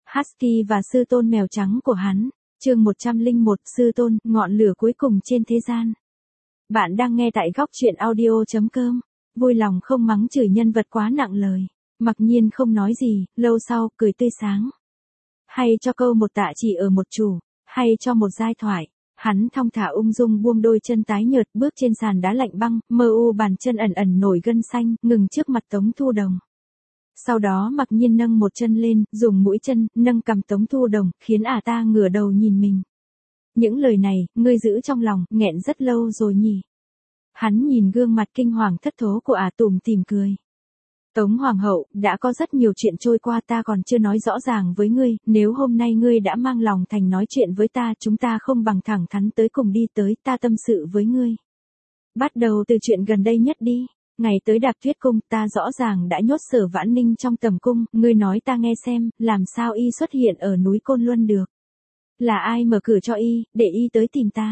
Husky và sư tôn mèo trắng của hắn. Chương 101, sư tôn, ngọn lửa cuối cùng trên thế gian. Bạn đang nghe tại góc truyện audio.com. Vui lòng không mắng chửi nhân vật quá nặng lời. Mặc nhiên không nói gì, lâu sau, cười tươi sáng. Hay cho câu một tạ chỉ ở một chủ, hay cho một giai thoại. Hắn thong thả ung dung buông đôi chân tái nhợt bước trên sàn đá lạnh băng, mơ u bàn chân ẩn ẩn nổi gân xanh, ngừng trước mặt Tống Thu Đồng. Sau đó mặc nhiên nâng một chân lên, dùng mũi chân, nâng cầm Tống Thu Đồng, khiến ta ngửa đầu nhìn mình. Những lời này, ngươi giữ trong lòng, nghẹn rất lâu rồi nhỉ. Hắn nhìn gương mặt kinh hoàng thất thố của tủm tỉm cười. Tống Hoàng hậu, đã có rất nhiều chuyện trôi qua ta còn chưa nói rõ ràng với ngươi, nếu hôm nay ngươi đã mang lòng thành nói chuyện với ta chúng ta không bằng thẳng thắn tới cùng đi tới ta tâm sự với ngươi. Bắt đầu từ chuyện gần đây nhất đi. Ngày tới Đạp Tuyết cung ta rõ ràng đã nhốt Sở Vãn Ninh trong tầm cung, ngươi nói ta nghe xem, làm sao y xuất hiện ở núi Côn Luân được. Là ai mở cửa cho y, để y tới tìm ta.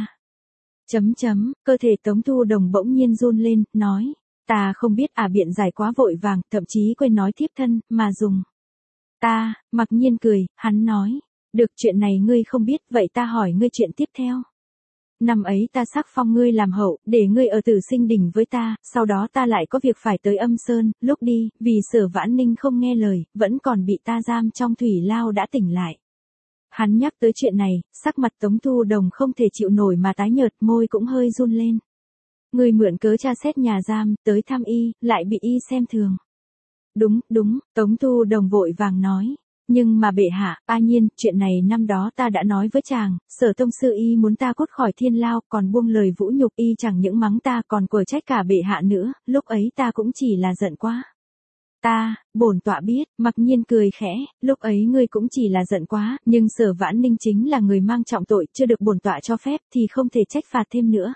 Cơ thể Tống Thu Đồng bỗng nhiên run lên, nói. Ta không biết biện giải quá vội vàng, thậm chí quên nói thiếp thân, mà dùng. Ta, mặc nhiên cười, hắn nói. Được chuyện này ngươi không biết, vậy ta hỏi ngươi chuyện tiếp theo. Năm ấy ta sắc phong ngươi làm hậu, để ngươi ở Tử Sinh Đỉnh với ta, sau đó ta lại có việc phải tới Âm Sơn, lúc đi, vì Sở Vãn Ninh không nghe lời, vẫn còn bị ta giam trong thủy lao đã tỉnh lại. Hắn nhắc tới chuyện này, sắc mặt Tống Thu Đồng không thể chịu nổi mà tái nhợt, môi cũng hơi run lên. Ngươi mượn cớ tra xét nhà giam, tới thăm y, lại bị y xem thường. Đúng, Tống Thu Đồng vội vàng nói. Nhưng mà bệ hạ, nhiên, chuyện này năm đó ta đã nói với chàng, Sở tông sư y muốn ta cút khỏi thiên lao, còn buông lời vũ nhục y chẳng những mắng ta còn quở trách cả bệ hạ nữa, lúc ấy ta cũng chỉ là giận quá. Bổn tọa biết, mặc nhiên cười khẽ, lúc ấy ngươi cũng chỉ là giận quá, nhưng Sở Vãn Ninh chính là người mang trọng tội, chưa được bổn tọa cho phép thì không thể trách phạt thêm nữa.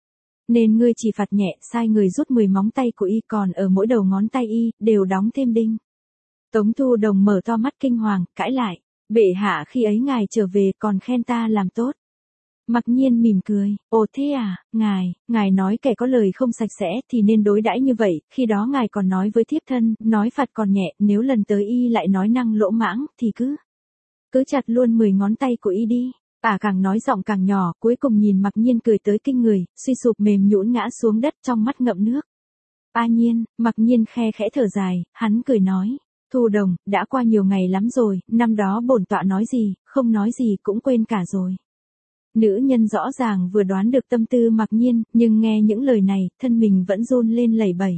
Nên ngươi chỉ phạt nhẹ, sai người rút 10 móng tay của y, còn ở mỗi đầu ngón tay y, đều đóng thêm đinh. Tống Thu Đồng mở to mắt kinh hoàng, cãi lại. Bệ hạ khi ấy ngài trở về còn khen ta làm tốt. Mặc nhiên mỉm cười. Ồ thế à, ngài nói kẻ có lời không sạch sẽ thì nên đối đãi như vậy, khi đó ngài còn nói với thiếp thân, nói phạt còn nhẹ, nếu lần tới y lại nói năng lỗ mãng, thì cứ chặt luôn 10 ngón tay của y đi. Càng nói giọng càng nhỏ, cuối cùng nhìn Mặc Nhiên cười tới kinh người, suy sụp mềm nhũn ngã xuống đất trong mắt ngậm nước. Nhiên, Mặc Nhiên khe khẽ thở dài, hắn cười nói. Thu Đồng, đã qua nhiều ngày lắm rồi, năm đó bổn tọa nói gì, không nói gì cũng quên cả rồi. Nữ nhân rõ ràng vừa đoán được tâm tư Mặc Nhiên, nhưng nghe những lời này, thân mình vẫn run lên lẩy bẩy.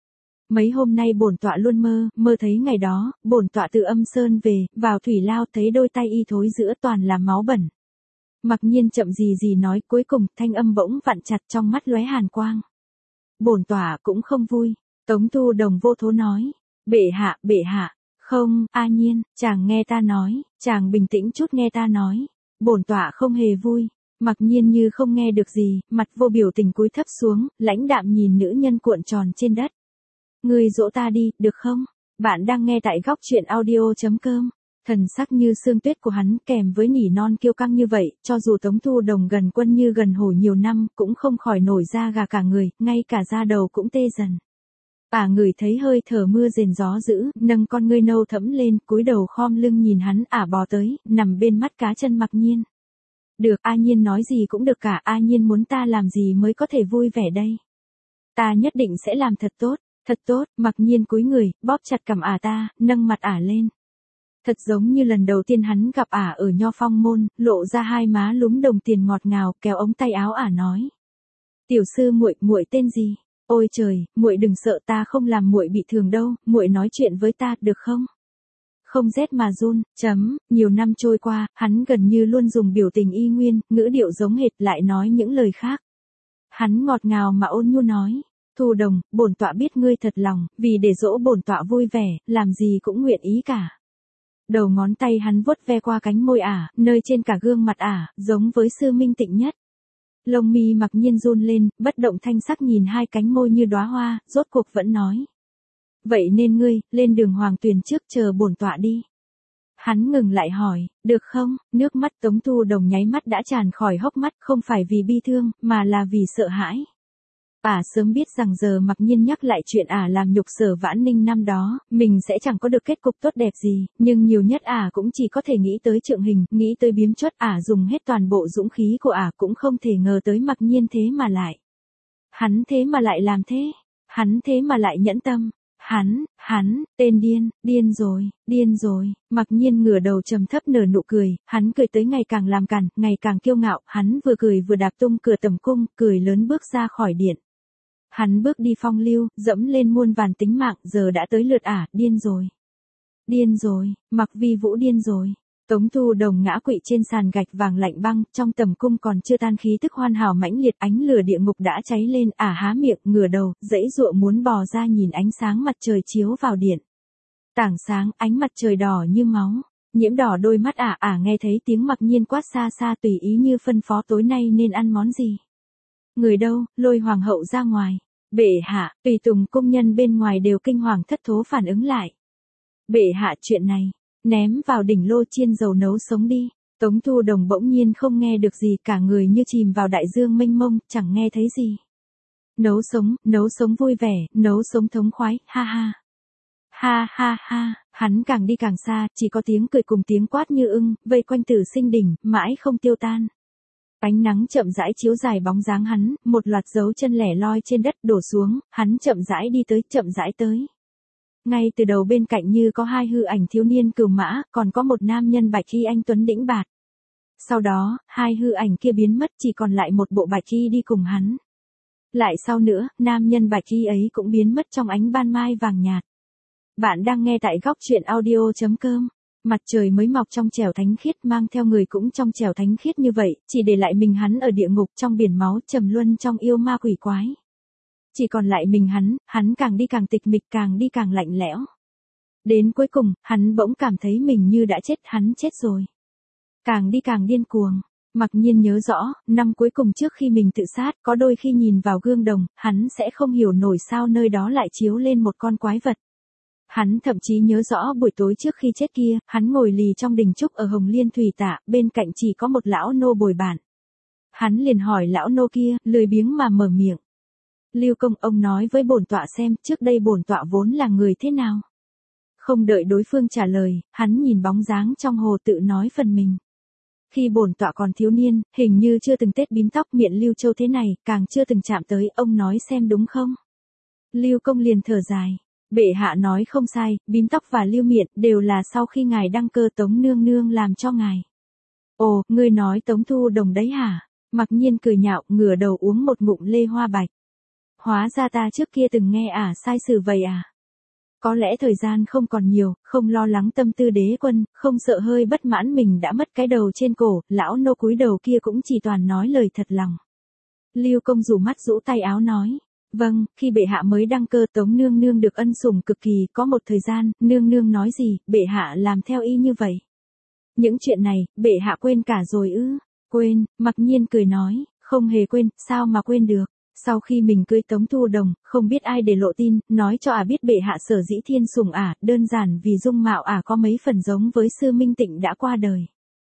Mấy hôm nay bổn tọa luôn mơ thấy ngày đó, bổn tọa từ Âm Sơn về, vào thủy lao thấy đôi tay y thối giữa toàn là máu bẩn. Mặc Nhiên chậm gì nói, cuối cùng thanh âm bỗng vặn chặt trong mắt lóe hàn quang. Bổn tọa cũng không vui. Tống Thu Đồng vô thố nói. Bệ hạ, không, Nhiên, chàng nghe ta nói, chàng bình tĩnh chút nghe ta nói. Bổn tọa không hề vui. Mặc Nhiên như không nghe được gì, mặt vô biểu tình cúi thấp xuống, lãnh đạm nhìn nữ nhân cuộn tròn trên đất. Ngươi dỗ ta đi, được không? Bạn đang nghe tại góc truyện audio.com. Thần sắc như sương tuyết của hắn kèm với nỉ non kiêu căng như vậy, cho dù Tống Thu Đồng gần quân như gần hổ nhiều năm, cũng không khỏi nổi da gà cả người, ngay cả da đầu cũng tê dần. Ngửi thấy hơi thở mưa rền gió dữ, nâng con ngươi nâu thẫm lên, cúi đầu khom lưng nhìn hắn bò tới, nằm bên mắt cá chân Mặc Nhiên. Được, Nhiên nói gì cũng được cả, Nhiên muốn ta làm gì mới có thể vui vẻ đây. Ta nhất định sẽ làm thật tốt, Mặc Nhiên cúi người, bóp chặt cằm ta, nâng mặt lên. Thật giống như lần đầu tiên hắn gặp ở Nho Phong môn, lộ ra hai má lúm đồng tiền ngọt ngào, kéo ống tay áo nói. Tiểu sư muội tên gì? Ôi trời, muội đừng sợ, ta không làm muội bị thương đâu, muội nói chuyện với ta, được không? Không rét mà run. Nhiều năm trôi qua, hắn gần như luôn dùng biểu tình y nguyên, ngữ điệu giống hệt lại nói những lời khác. Hắn ngọt ngào mà ôn nhu nói. Thu Đồng, bổn tọa biết ngươi thật lòng, vì để dỗ bổn tọa vui vẻ, làm gì cũng nguyện ý cả. Đầu ngón tay hắn vuốt ve qua cánh môi nơi trên cả gương mặt giống với sư minh tịnh nhất. Lông mi Mặc Nhiên run lên, bất động thanh sắc nhìn hai cánh môi như đóa hoa, rốt cuộc vẫn nói. Vậy nên ngươi, lên đường Hoàng Tuyền trước chờ bổn tọa đi. Hắn ngừng lại hỏi, được không? Nước mắt Tống Thu Đồng nháy mắt đã tràn khỏi hốc mắt, không phải vì bi thương, mà là vì sợ hãi. Sớm biết rằng giờ Mặc Nhiên nhắc lại chuyện làm nhục Sở Vãn Ninh năm đó, mình sẽ chẳng có được kết cục tốt đẹp gì, nhưng nhiều nhất cũng chỉ có thể nghĩ tới Trượng Hình, nghĩ tới Biếm Chuất. Dùng hết toàn bộ dũng khí của cũng không thể ngờ tới Mặc Nhiên thế mà lại. Hắn thế mà lại làm thế, hắn thế mà lại nhẫn tâm. Hắn, tên điên rồi. Mặc Nhiên ngửa đầu trầm thấp nở nụ cười, hắn cười tới ngày càng làm càn, ngày càng kiêu ngạo, hắn vừa cười vừa đạp tung cửa tầm cung, cười lớn bước ra khỏi điện. Hắn bước đi phong lưu, dẫm lên muôn vàn tính mạng, giờ đã tới lượt điên rồi, Mặc Vi Vũ điên rồi. Tống Thu Đồng ngã quỵ trên sàn gạch vàng lạnh băng, trong tầm cung còn chưa tan khí tức hoàn hảo mãnh liệt, ánh lửa địa ngục đã cháy lên, há miệng, ngửa đầu, giãy giụa muốn bò ra nhìn ánh sáng mặt trời chiếu vào điện. Tảng sáng, ánh mặt trời đỏ như máu, nhiễm đỏ đôi mắt nghe thấy tiếng Mặc Nhiên quát xa xa tùy ý như phân phó tối nay nên ăn món gì. Người đâu, lôi hoàng hậu ra ngoài. Bệ hạ, tùy tùng cung nhân bên ngoài đều kinh hoàng thất thố phản ứng lại. Bệ hạ, chuyện này, ném vào đỉnh lô chiên dầu nấu sống đi. Tống Thu Đồng bỗng nhiên không nghe được gì, cả người như chìm vào đại dương mênh mông, chẳng nghe thấy gì. Nấu sống vui vẻ, nấu sống thống khoái, ha ha. Ha ha ha, hắn càng đi càng xa, chỉ có tiếng cười cùng tiếng quát như ưng, vây quanh Tử Sinh đỉnh, mãi không tiêu tan. Ánh nắng chậm rãi chiếu dài bóng dáng hắn, một loạt dấu chân lẻ loi trên đất đổ xuống, hắn chậm rãi đi tới, chậm rãi tới. Ngay từ đầu bên cạnh như có hai hư ảnh thiếu niên cừu mã, còn có một nam nhân bạch y anh tuấn đĩnh bạt. Sau đó, hai hư ảnh kia biến mất, chỉ còn lại một bộ bạch y đi cùng hắn. Lại sau nữa, nam nhân bạch y ấy cũng biến mất trong ánh ban mai vàng nhạt. Bạn đang nghe tại góc truyện audio.com. Mặt trời mới mọc trong trẻo thánh khiết, mang theo người cũng trong trẻo thánh khiết như vậy, chỉ để lại mình hắn ở địa ngục trong biển máu trầm luân trong yêu ma quỷ quái. Chỉ còn lại mình hắn càng đi càng tịch mịch, càng đi càng lạnh lẽo. Đến cuối cùng, hắn bỗng cảm thấy mình như đã chết, hắn chết rồi. Càng đi càng điên cuồng. Mặc Nhiên nhớ rõ, năm cuối cùng trước khi mình tự sát, có đôi khi nhìn vào gương đồng, hắn sẽ không hiểu nổi sao nơi đó lại chiếu lên một con quái vật. Hắn thậm chí nhớ rõ buổi tối trước khi chết kia, hắn ngồi lì trong đình trúc ở Hồng Liên Thủy Tạ, bên cạnh chỉ có một lão nô bồi bàn. Hắn liền hỏi lão nô kia, lười biếng mà mở miệng. Lưu công, ông nói với bổn tọa xem, trước đây bổn tọa vốn là người thế nào? Không đợi đối phương trả lời, hắn nhìn bóng dáng trong hồ tự nói phần mình. Khi bổn tọa còn thiếu niên, hình như chưa từng tết bím tóc miệng Lưu Châu thế này, càng chưa từng chạm tới, ông nói xem đúng không? Lưu công liền thở dài. Bệ hạ nói không sai, bím tóc và lưu miệng đều là sau khi ngài đăng cơ Tống nương nương làm cho ngài. Ồ, ngươi nói Tống Thu Đồng đấy hả? Mặc Nhiên cười nhạo, ngửa đầu uống một ngụm lê hoa bạch. Hóa ra ta trước kia từng nghe sai sử vậy à? Có lẽ thời gian không còn nhiều, không lo lắng tâm tư đế quân, không sợ hơi bất mãn mình đã mất cái đầu trên cổ, lão nô cúi đầu kia cũng chỉ toàn nói lời thật lòng. Lưu công rủ mắt rũ tay áo nói. Vâng, khi bệ hạ mới đăng cơ Tống nương nương được ân sủng cực kỳ, có một thời gian, nương nương nói gì, bệ hạ làm theo y như vậy. Những chuyện này, bệ hạ quên cả rồi ư? Quên, Mặc Nhiên cười nói, không hề quên, sao mà quên được. Sau khi mình cưới Tống Thu Đồng, không biết ai để lộ tin, nói cho biết bệ hạ sở dĩ thiên sủng đơn giản vì dung mạo có mấy phần giống với Sư Minh Tịnh đã qua đời.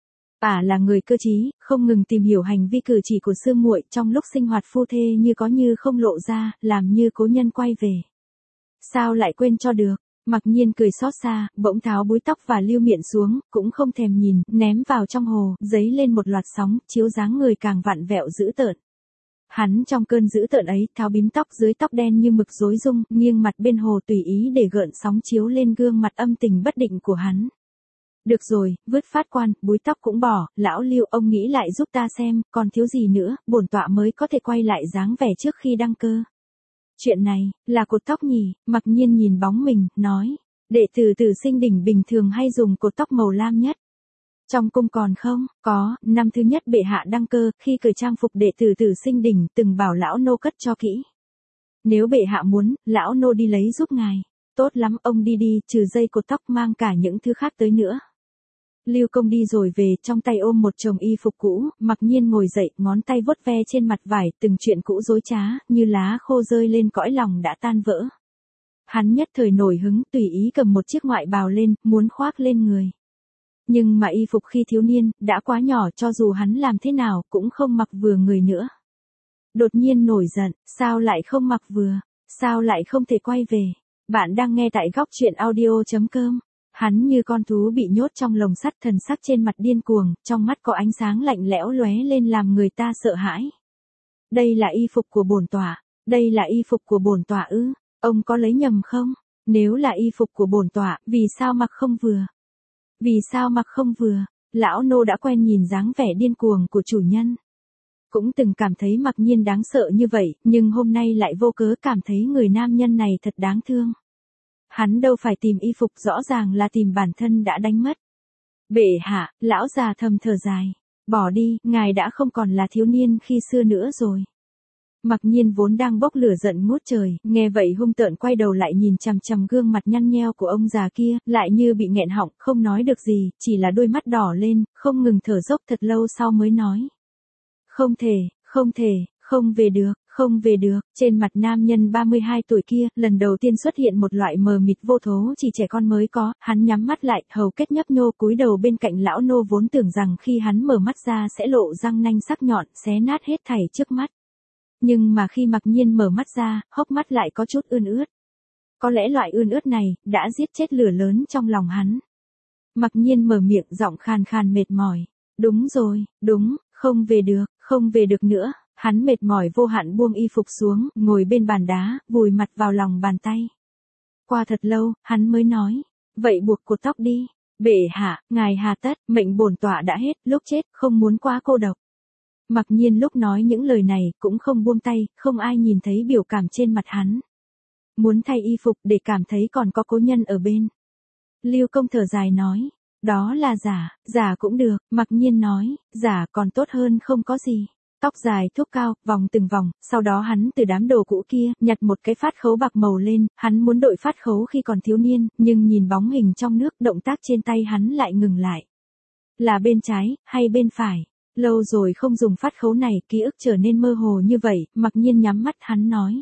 Là người cơ trí, không ngừng tìm hiểu hành vi cử chỉ của sư muội, trong lúc sinh hoạt phu thê như có như không lộ ra, làm như cố nhân quay về. Sao lại quên cho được? Mặc Nhiên cười xót xa, bỗng tháo búi tóc và lưu miệng xuống, cũng không thèm nhìn, ném vào trong hồ, giấy lên một loạt sóng, chiếu dáng người càng vặn vẹo dữ tợn. Hắn trong cơn dữ tợn ấy, tháo bím tóc dưới tóc đen như mực rối rung, nghiêng mặt bên hồ tùy ý để gợn sóng chiếu lên gương mặt âm tình bất định của hắn. Được rồi, vứt phát quan, búi tóc cũng bỏ, lão Lưu, ông nghĩ lại giúp ta xem, còn thiếu gì nữa, bổn tọa mới có thể quay lại dáng vẻ trước khi đăng cơ. Chuyện này, là cột tóc nhỉ? Mặc Nhiên nhìn bóng mình, nói, đệ tử Tử Sinh đỉnh bình thường hay dùng cột tóc màu lam nhất. Trong cung còn không? Có, năm thứ nhất bệ hạ đăng cơ, khi cởi trang phục đệ tử Tử Sinh đỉnh từng bảo lão nô cất cho kỹ. Nếu bệ hạ muốn, lão nô đi lấy giúp ngài. Tốt lắm, ông đi đi, trừ dây cột tóc mang cả những thứ khác tới nữa. Lưu công đi rồi về, trong tay ôm một chồng y phục cũ, Mặc Nhiên ngồi dậy, ngón tay vuốt ve trên mặt vải, từng chuyện cũ dối trá, như lá khô rơi lên cõi lòng đã tan vỡ. Hắn nhất thời nổi hứng, tùy ý cầm một chiếc ngoại bào lên, muốn khoác lên người. Nhưng mà y phục khi thiếu niên, đã quá nhỏ, cho dù hắn làm thế nào, cũng không mặc vừa người nữa. Đột nhiên nổi giận, sao lại không mặc vừa, sao lại không thể quay về. Bạn đang nghe tại góc chuyện audio.com. Hắn như con thú bị nhốt trong lồng sắt, thần sắc trên mặt điên cuồng, trong mắt có ánh sáng lạnh lẽo lóe lên làm người ta sợ hãi. Đây là y phục của bổn tọa, đây là y phục của bổn tọa ư, ông có lấy nhầm không? Nếu là y phục của bổn tọa, vì sao mặc không vừa? Vì sao mặc không vừa? Lão nô đã quen nhìn dáng vẻ điên cuồng của chủ nhân. Cũng từng cảm thấy Mặc Nhiên đáng sợ như vậy, nhưng hôm nay lại vô cớ cảm thấy người nam nhân này thật đáng thương. Hắn đâu phải tìm y phục, rõ ràng là tìm bản thân đã đánh mất. Bệ hạ, lão già thầm thở dài. Bỏ đi, ngài đã không còn là thiếu niên khi xưa nữa rồi. Mặc Nhiên vốn đang bốc lửa giận ngút trời, nghe vậy hung tợn quay đầu lại nhìn chằm chằm gương mặt nhăn nheo của ông già kia, lại như bị nghẹn họng, không nói được gì, chỉ là đôi mắt đỏ lên, không ngừng thở dốc thật lâu sau mới nói. Không thể, không thể, không về được, không về được. Trên mặt nam nhân 32 tuổi kia, lần đầu tiên xuất hiện một loại mờ mịt vô thố chỉ trẻ con mới có, hắn nhắm mắt lại, hầu kết nhấp nhô cúi đầu bên cạnh lão nô vốn tưởng rằng khi hắn mở mắt ra sẽ lộ răng nanh sắc nhọn, xé nát hết thảy trước mắt. Nhưng mà khi Mặc Nhiên mở mắt ra, hốc mắt lại có chút ươn ướt. Có lẽ loại ươn ướt này, đã giết chết lửa lớn trong lòng hắn. Mặc Nhiên mở miệng giọng khàn khàn mệt mỏi. Đúng rồi, đúng, không về được, không về được nữa. Hắn mệt mỏi vô hạn buông y phục xuống, ngồi bên bàn đá, vùi mặt vào lòng bàn tay. Qua thật lâu, hắn mới nói. Vậy buộc cột tóc đi. Bệ hạ, ngài hà tất, mệnh bổn tọa đã hết, lúc chết, không muốn quá cô độc. Mặc Nhiên lúc nói những lời này, cũng không buông tay, không ai nhìn thấy biểu cảm trên mặt hắn. Muốn thay y phục để cảm thấy còn có cố nhân ở bên. Lưu Công thở dài nói. Đó là giả, giả cũng được, Mặc Nhiên nói, giả còn tốt hơn không có gì. Tóc dài thúc cao, vòng từng vòng, sau đó hắn từ đám đồ cũ kia, nhặt một cái phát khấu bạc màu lên, hắn muốn đội phát khấu khi còn thiếu niên, nhưng nhìn bóng hình trong nước, động tác trên tay hắn lại ngừng lại. Là bên trái, hay bên phải? Lâu rồi không dùng phát khấu này, ký ức trở nên mơ hồ như vậy, Mặc Nhiên nhắm mắt hắn nói.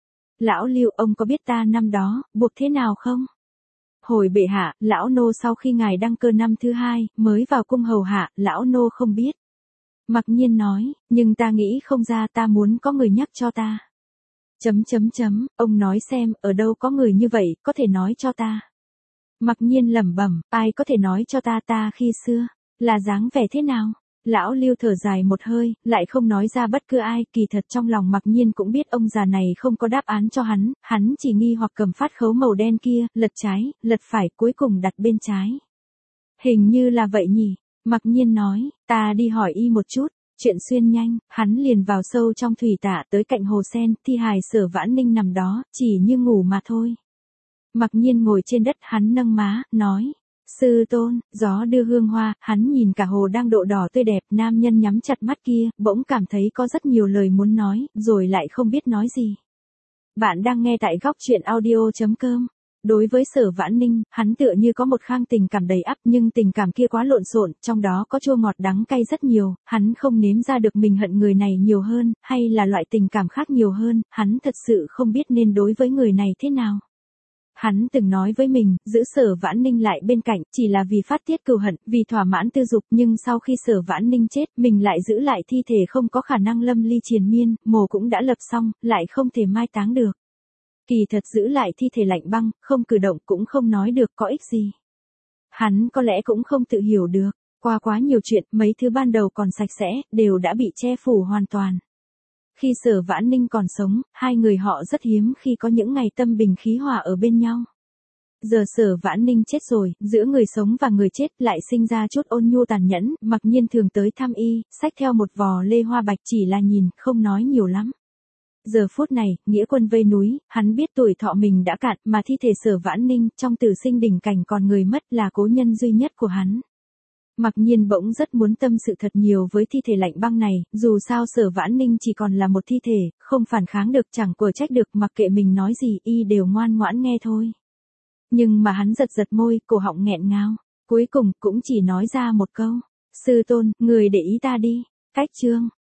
Lão Lưu, ông có biết ta năm đó, buộc thế nào không? Hồi bệ hạ, lão nô sau khi ngài đăng cơ năm thứ 2, mới vào cung hầu hạ, lão nô không biết. Mặc Nhiên nói, nhưng ta nghĩ không ra, ta muốn có người nhắc cho ta. Ông nói xem, ở đâu có người như vậy, có thể nói cho ta. Mặc Nhiên lẩm bẩm, ai có thể nói cho ta khi xưa, là dáng vẻ thế nào? Lão Lưu thở dài một hơi, lại không nói ra bất cứ ai, kỳ thật trong lòng Mặc Nhiên cũng biết ông già này không có đáp án cho hắn chỉ nghi hoặc cầm phát khấu màu đen kia, lật trái, lật phải, cuối cùng đặt bên trái. Hình như là vậy nhỉ, Mặc Nhiên nói, ta đi hỏi y một chút. Chuyện xuyên nhanh, hắn liền vào sâu trong thủy tạ tới cạnh hồ sen, thi hài Sở Vãn Ninh nằm đó, chỉ như ngủ mà thôi. Mặc Nhiên ngồi trên đất, hắn nâng má, nói. Sư tôn, gió đưa hương hoa, hắn nhìn cả hồ đang độ đỏ tươi đẹp, nam nhân nhắm chặt mắt kia, bỗng cảm thấy có rất nhiều lời muốn nói, rồi lại không biết nói gì. Bạn đang nghe tại góc chuyện audio.com. Đối với Sở Vãn Ninh, hắn tựa như có một khang tình cảm đầy ắp, nhưng tình cảm kia quá lộn xộn, trong đó có chua ngọt đắng cay rất nhiều, hắn không nếm ra được mình hận người này nhiều hơn, hay là loại tình cảm khác nhiều hơn, hắn thật sự không biết nên đối với người này thế nào. Hắn từng nói với mình, giữ Sở Vãn Ninh lại bên cạnh, chỉ là vì phát tiết cừu hận, vì thỏa mãn tư dục, nhưng sau khi Sở Vãn Ninh chết, mình lại giữ lại thi thể không có khả năng lâm ly triền miên, mồ cũng đã lập xong, lại không thể mai táng được. Kỳ thật giữ lại thi thể lạnh băng, không cử động cũng không nói được có ích gì. Hắn có lẽ cũng không tự hiểu được, qua quá nhiều chuyện, mấy thứ ban đầu còn sạch sẽ, đều đã bị che phủ hoàn toàn. Khi Sở Vãn Ninh còn sống, hai người họ rất hiếm khi có những ngày tâm bình khí hòa ở bên nhau. Giờ Sở Vãn Ninh chết rồi, giữa người sống và người chết lại sinh ra chút ôn nhu tàn nhẫn, Mặc Nhiên thường tới thăm y, xách theo một vò lê hoa bạch, chỉ là nhìn, không nói nhiều lắm. Giờ phút này, nghĩa quân vây núi, hắn biết tuổi thọ mình đã cạn, mà thi thể Sở Vãn Ninh, trong tử sinh đỉnh cảnh còn người mất là cố nhân duy nhất của hắn. Mặc Nhiên bỗng rất muốn tâm sự thật nhiều với thi thể lạnh băng này, dù sao Sở Vãn Ninh chỉ còn là một thi thể, không phản kháng được, chẳng quở trách được, mặc kệ mình nói gì, y đều ngoan ngoãn nghe thôi. Nhưng mà hắn giật giật môi, cổ họng nghẹn ngào, cuối cùng cũng chỉ nói ra một câu. Sư tôn, người để ý ta đi. Cách chương.